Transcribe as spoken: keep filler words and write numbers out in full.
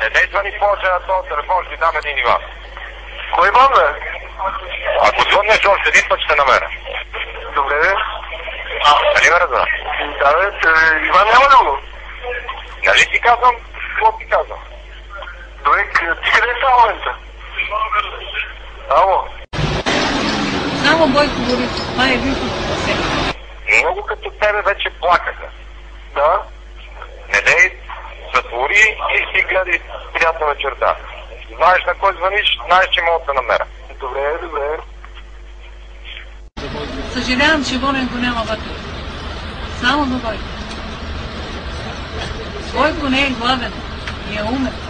Не дей звъни повече на този телефон, ще ти дам един Иван. Кой Иван, бе? Ако звъннеш още един път, ще намеря. Добре, бе. Нали ме разбра? Да, бе, Иван няма ли го? Нали ти казвам, какво ти казвам? Добре, ти къде е в момента? Ало? Само Бойко Борисов, това е единството спасение. Много като тебе вече плакаха. Да? Не дей, затвори и си гледай приятна вечерта. Знаеш на кой звъниш, знаеш, че мога да намеря. Добре, добре. Съжалявам, че Волен го няма вътре. Само за Бойко. Бойко не е гладен и е умен.